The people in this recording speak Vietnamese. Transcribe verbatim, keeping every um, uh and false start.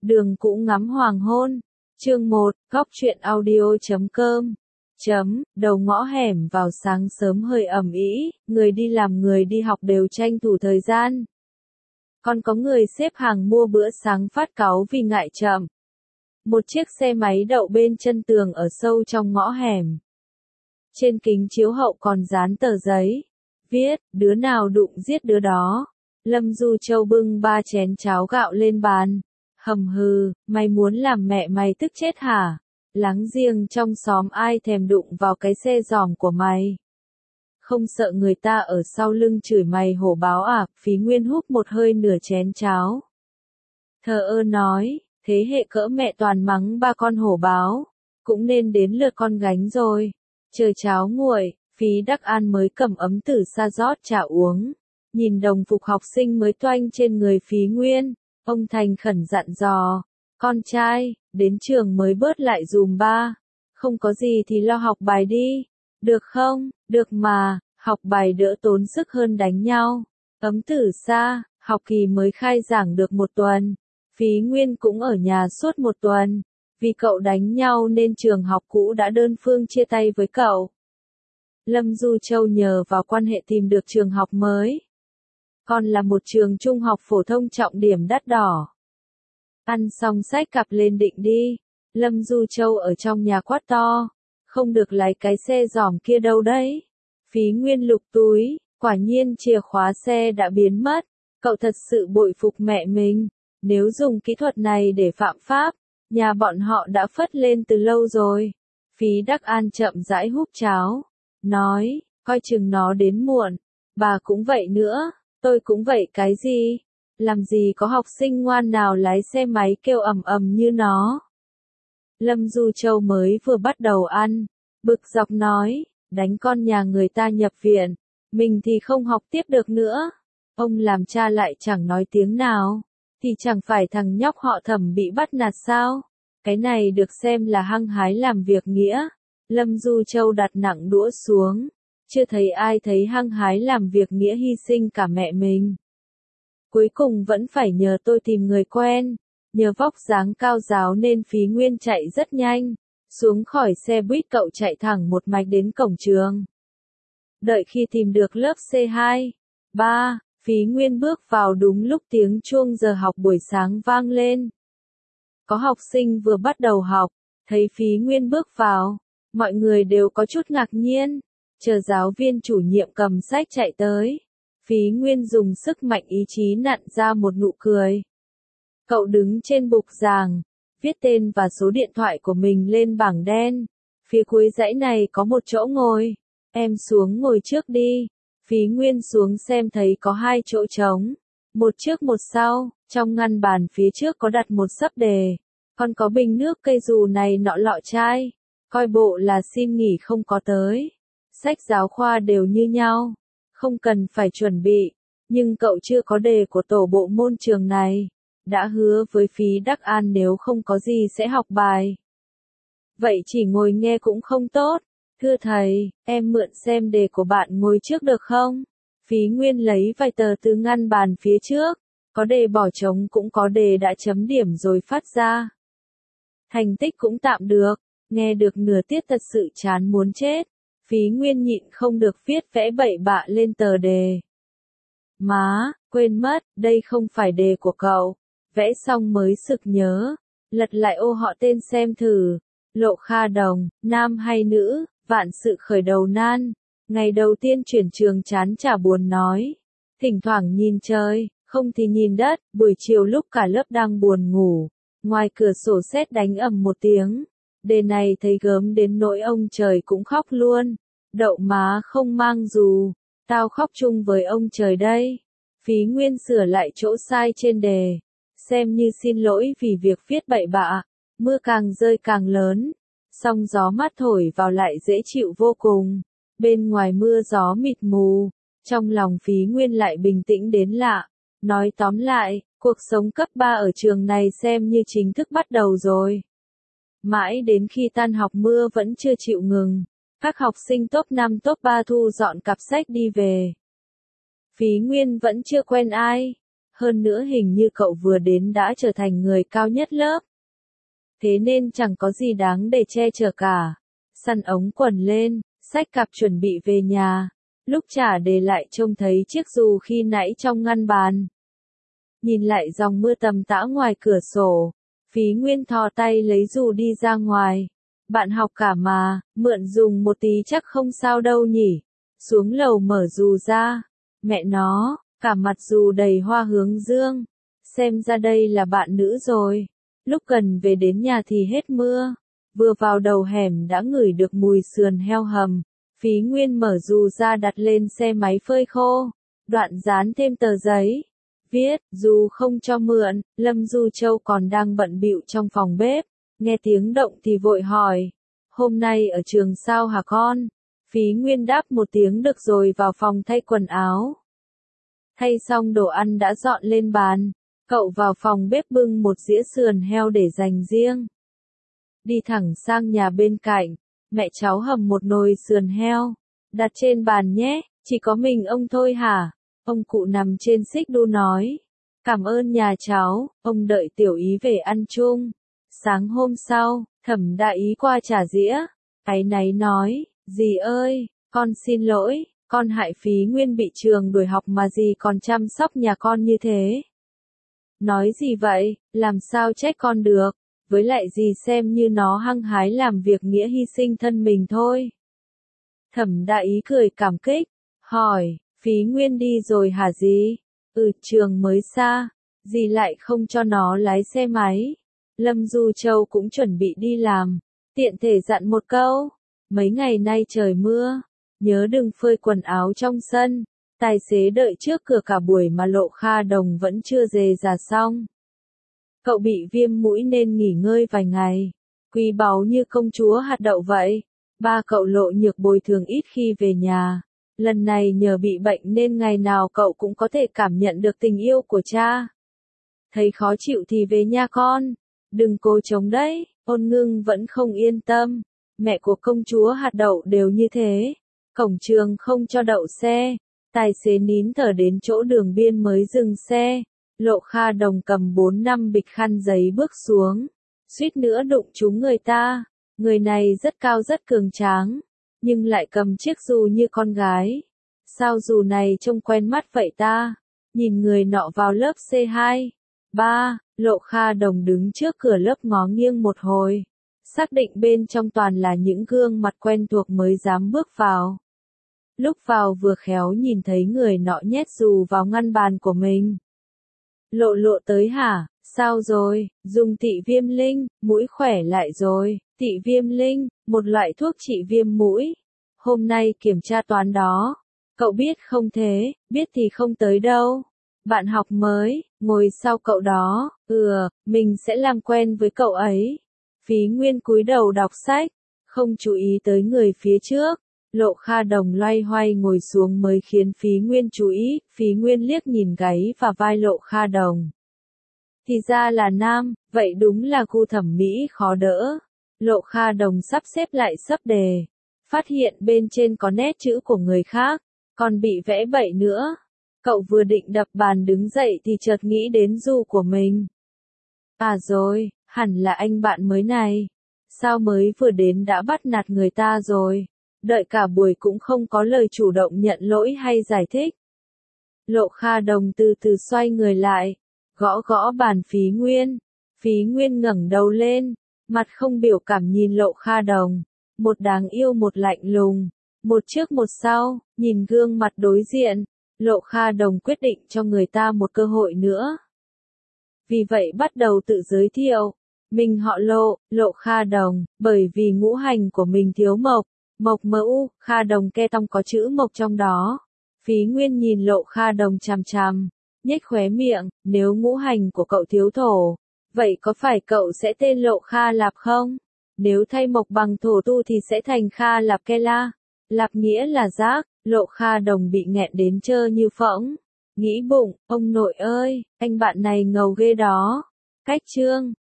Đường cũ ngắm hoàng hôn. Chương một, góc truyện audio chấm com. Chấm, đầu ngõ hẻm vào sáng sớm hơi ẩm ĩ, người đi làm người đi học đều tranh thủ thời gian. Còn có người xếp hàng mua bữa sáng phát cáu vì ngại chậm. Một chiếc xe máy đậu bên chân tường ở sâu trong ngõ hẻm. Trên kính chiếu hậu còn dán tờ giấy. Viết, đứa nào đụng giết đứa đó. Lâm Du Châu bưng ba chén cháo gạo lên bàn. Hầm hừ, mày muốn làm mẹ mày tức chết hả? Láng giềng trong xóm ai thèm đụng vào cái xe giòm của mày? Không sợ người ta ở sau lưng chửi mày hổ báo à? Phí Nguyên húp một hơi nửa chén cháo. Thờ ơ nói, thế hệ cỡ mẹ toàn mắng ba con hổ báo, cũng nên đến lượt con gánh rồi. Chờ cháo nguội, Phí Đắc An mới cầm ấm từ xa rót trà uống. Nhìn đồng phục học sinh mới toanh trên người Phí Nguyên, ông thành khẩn dặn dò, con trai, đến trường mới bớt lại dùm ba. Không có gì thì lo học bài đi. Được không? Được mà, học bài đỡ tốn sức hơn đánh nhau. Ấm từ xa, học kỳ mới khai giảng được một tuần. Phí Nguyên cũng ở nhà suốt một tuần. Vì cậu đánh nhau nên trường học cũ đã đơn phương chia tay với cậu. Lâm Du Châu nhờ vào quan hệ tìm được trường học mới. Còn là một trường trung học phổ thông trọng điểm đắt đỏ. Ăn xong xách cặp lên định đi. Lâm Du Châu ở trong nhà quát to. Không được lái cái xe giòm kia đâu đấy. Phí Nguyên lục túi, quả nhiên chìa khóa xe đã biến mất. Cậu thật sự bội phục mẹ mình. Nếu dùng kỹ thuật này để phạm pháp, nhà bọn họ đã phất lên từ lâu rồi. Phí Đắc An chậm rãi húp cháo. Nói, coi chừng nó đến muộn. Bà cũng vậy nữa, tôi cũng vậy cái gì? Làm gì có học sinh ngoan nào lái xe máy kêu ầm ầm như nó. Lâm Du Châu mới vừa bắt đầu ăn, bực dọc nói, đánh con nhà người ta nhập viện, mình thì không học tiếp được nữa. Ông làm cha lại chẳng nói tiếng nào, thì chẳng phải thằng nhóc họ Thẩm bị bắt nạt sao? Cái này được xem là hăng hái làm việc nghĩa. Lâm Du Châu đặt nặng đũa xuống, chưa thấy ai thấy hăng hái làm việc nghĩa hy sinh cả mẹ mình. Cuối cùng vẫn phải nhờ tôi tìm người quen, nhờ vóc dáng cao ráo nên Phí Nguyên chạy rất nhanh, xuống khỏi xe buýt cậu chạy thẳng một mạch đến cổng trường. Đợi khi tìm được lớp C hai, ba, Phí Nguyên bước vào đúng lúc tiếng chuông giờ học buổi sáng vang lên. Có học sinh vừa bắt đầu học, thấy Phí Nguyên bước vào, mọi người đều có chút ngạc nhiên, chờ giáo viên chủ nhiệm cầm sách chạy tới. Phí Nguyên dùng sức mạnh ý chí nặn ra một nụ cười. Cậu đứng trên bục giảng, viết tên và số điện thoại của mình lên bảng đen. Phía cuối dãy này có một chỗ ngồi, em xuống ngồi trước đi. Phí Nguyên xuống xem thấy có hai chỗ trống, một trước một sau, trong ngăn bàn phía trước có đặt một sấp đề, còn có bình nước cây dù này nọ lọ chai, coi bộ là xin nghỉ không có tới. Sách giáo khoa đều như nhau, không cần phải chuẩn bị, nhưng cậu chưa có đề của tổ bộ môn trường này, đã hứa với Phí Đắc An nếu không có gì sẽ học bài. Vậy chỉ ngồi nghe cũng không tốt. Thưa thầy, em mượn xem đề của bạn ngồi trước được không? Phí Nguyên lấy vài tờ từ ngăn bàn phía trước, có đề bỏ trống cũng có đề đã chấm điểm rồi phát ra. Thành tích cũng tạm được, nghe được nửa tiết thật sự chán muốn chết. Phí Nguyên nhịn không được viết vẽ bậy bạ lên tờ đề. Má, quên mất, đây không phải đề của cậu. Vẽ xong mới sực nhớ, lật lại ô họ tên xem thử. Lộ Kha Đồng, nam hay nữ, vạn sự khởi đầu nan. Ngày đầu tiên chuyển trường chán chả buồn nói. Thỉnh thoảng nhìn trời, không thì nhìn đất. Buổi chiều lúc cả lớp đang buồn ngủ, ngoài cửa sổ sét đánh ầm một tiếng. Đề này thấy gớm đến nỗi ông trời cũng khóc luôn. Đậu má không mang dù, tao khóc chung với ông trời đây. Phí Nguyên sửa lại chỗ sai trên đề, xem như xin lỗi vì việc viết bậy bạ. Mưa càng rơi càng lớn, song gió mát thổi vào lại dễ chịu vô cùng. Bên ngoài mưa gió mịt mù, trong lòng Phí Nguyên lại bình tĩnh đến lạ. Nói tóm lại, cuộc sống cấp ba ở trường này xem như chính thức bắt đầu rồi. Mãi đến khi tan học mưa vẫn chưa chịu ngừng. Các học sinh top năm top ba thu dọn cặp sách đi về. Phí Nguyên vẫn chưa quen ai. Hơn nữa hình như cậu vừa đến đã trở thành người cao nhất lớp. Thế nên chẳng có gì đáng để che chở cả. Săn ống quần lên, xách cặp chuẩn bị về nhà. Lúc trả đề lại trông thấy chiếc dù khi nãy trong ngăn bàn. Nhìn lại dòng mưa tầm tã ngoài cửa sổ. Phí Nguyên thò tay lấy dù đi ra ngoài. Bạn học cả mà, mượn dùng một tí chắc không sao đâu nhỉ. Xuống lầu mở dù ra. Mẹ nó, cả mặt dù đầy hoa hướng dương. Xem ra đây là bạn nữ rồi. Lúc gần về đến nhà thì hết mưa. Vừa vào đầu hẻm đã ngửi được mùi sườn heo hầm. Phí Nguyên mở dù ra đặt lên xe máy phơi khô. Đoạn dán thêm tờ giấy. Viết, dù không cho mượn, Lâm Du Châu còn đang bận bịu trong phòng bếp. Nghe tiếng động thì vội hỏi. Hôm nay ở trường sao hả con? Phí Nguyên đáp một tiếng được rồi vào phòng thay quần áo. Thay xong đồ ăn đã dọn lên bàn. Cậu vào phòng bếp bưng một dĩa sườn heo để dành riêng. Đi thẳng sang nhà bên cạnh. Mẹ cháu hầm một nồi sườn heo. Đặt trên bàn nhé, chỉ có mình ông thôi hả? Ông cụ nằm trên xích đu nói. Cảm ơn nhà cháu, ông đợi tiểu ý về ăn chung. Sáng hôm sau, Thẩm Đại Ý qua trả dĩa. Áy náy nói, dì ơi, con xin lỗi, con hại Phí Nguyên bị trường đuổi học mà dì còn chăm sóc nhà con như thế. Nói gì vậy, làm sao trách con được, với lại dì xem như nó hăng hái làm việc nghĩa hy sinh thân mình thôi. Thẩm Đại Ý cười cảm kích, hỏi, Phí Nguyên đi rồi hả dì? Ừ, trường mới xa, dì lại không cho nó lái xe máy. Lâm Du Châu cũng chuẩn bị đi làm, tiện thể dặn một câu, mấy ngày nay trời mưa, nhớ đừng phơi quần áo trong sân. Tài xế đợi trước cửa cả buổi mà Lộ Kha Đồng vẫn chưa dề ra xong. Cậu bị viêm mũi nên nghỉ ngơi vài ngày, quý báu như công chúa hạt đậu vậy. Ba cậu Lộ Nhược bồi thường ít khi về nhà, lần này nhờ bị bệnh nên ngày nào cậu cũng có thể cảm nhận được tình yêu của cha. Thấy khó chịu thì về nha con, đừng cố chống đấy. Ôn Ngưng vẫn không yên tâm, mẹ của công chúa hạt đậu đều như thế. Cổng trường không cho đậu xe, tài xế nín thở đến chỗ đường biên mới dừng xe. Lộ Kha Đồng cầm bốn năm bịch khăn giấy bước xuống, suýt nữa đụng trúng người ta. Người này rất cao rất cường tráng, nhưng lại cầm chiếc dù như con gái. Sao dù này trông quen mắt vậy ta? Nhìn người nọ vào lớp C hai, ba, Lộ Kha Đồng đứng trước cửa lớp ngó nghiêng một hồi, xác định bên trong toàn là những gương mặt quen thuộc mới dám bước vào. Lúc vào vừa khéo nhìn thấy người nọ nhét dù vào ngăn bàn của mình. Lộ lộ tới hả? Sao rồi? Dùng tị viêm linh, mũi khỏe lại rồi. Tị viêm linh, một loại thuốc trị viêm mũi. Hôm nay kiểm tra toán đó. Cậu biết không thế, biết thì không tới đâu. Bạn học mới, ngồi sau cậu đó, ừ, mình sẽ làm quen với cậu ấy. Phí Nguyên cúi đầu đọc sách, không chú ý tới người phía trước. Lộ Kha Đồng loay hoay ngồi xuống mới khiến Phí Nguyên chú ý. Phí Nguyên liếc nhìn gáy và vai Lộ Kha Đồng. Thì ra là nam, vậy đúng là gu thẩm mỹ khó đỡ. Lộ Kha Đồng sắp xếp lại sấp đề, phát hiện bên trên có nét chữ của người khác, còn bị vẽ bậy nữa. Cậu vừa định đập bàn đứng dậy thì chợt nghĩ đến du của mình. À rồi, hẳn là anh bạn mới này. Sao mới vừa đến đã bắt nạt người ta rồi? Đợi cả buổi cũng không có lời chủ động nhận lỗi hay giải thích. Lộ Kha Đồng từ từ xoay người lại, gõ gõ bàn Phí Nguyên. Phí Nguyên ngẩng đầu lên, mặt không biểu cảm nhìn Lộ Kha Đồng, một đáng yêu một lạnh lùng, một trước một sau. Nhìn gương mặt đối diện, Lộ Kha Đồng quyết định cho người ta một cơ hội nữa. Vì vậy bắt đầu tự giới thiệu, mình họ Lộ, Lộ Kha Đồng, bởi vì ngũ hành của mình thiếu mộc, mộc mờ u, Kha Đồng ke tông có chữ mộc trong đó. Phí Nguyên nhìn Lộ Kha Đồng chằm chằm, nhếch khóe miệng, nếu ngũ hành của cậu thiếu thổ, vậy có phải cậu sẽ tên Lộ Kha Lạp không? Nếu thay mộc bằng thổ tu thì sẽ thành Kha Lạp Ke La. Lạp nghĩa là giác. Lộ Kha Đồng bị nghẹn đến trơ như phỗng. Nghĩ bụng, ông nội ơi, anh bạn này ngầu ghê đó. Cách chương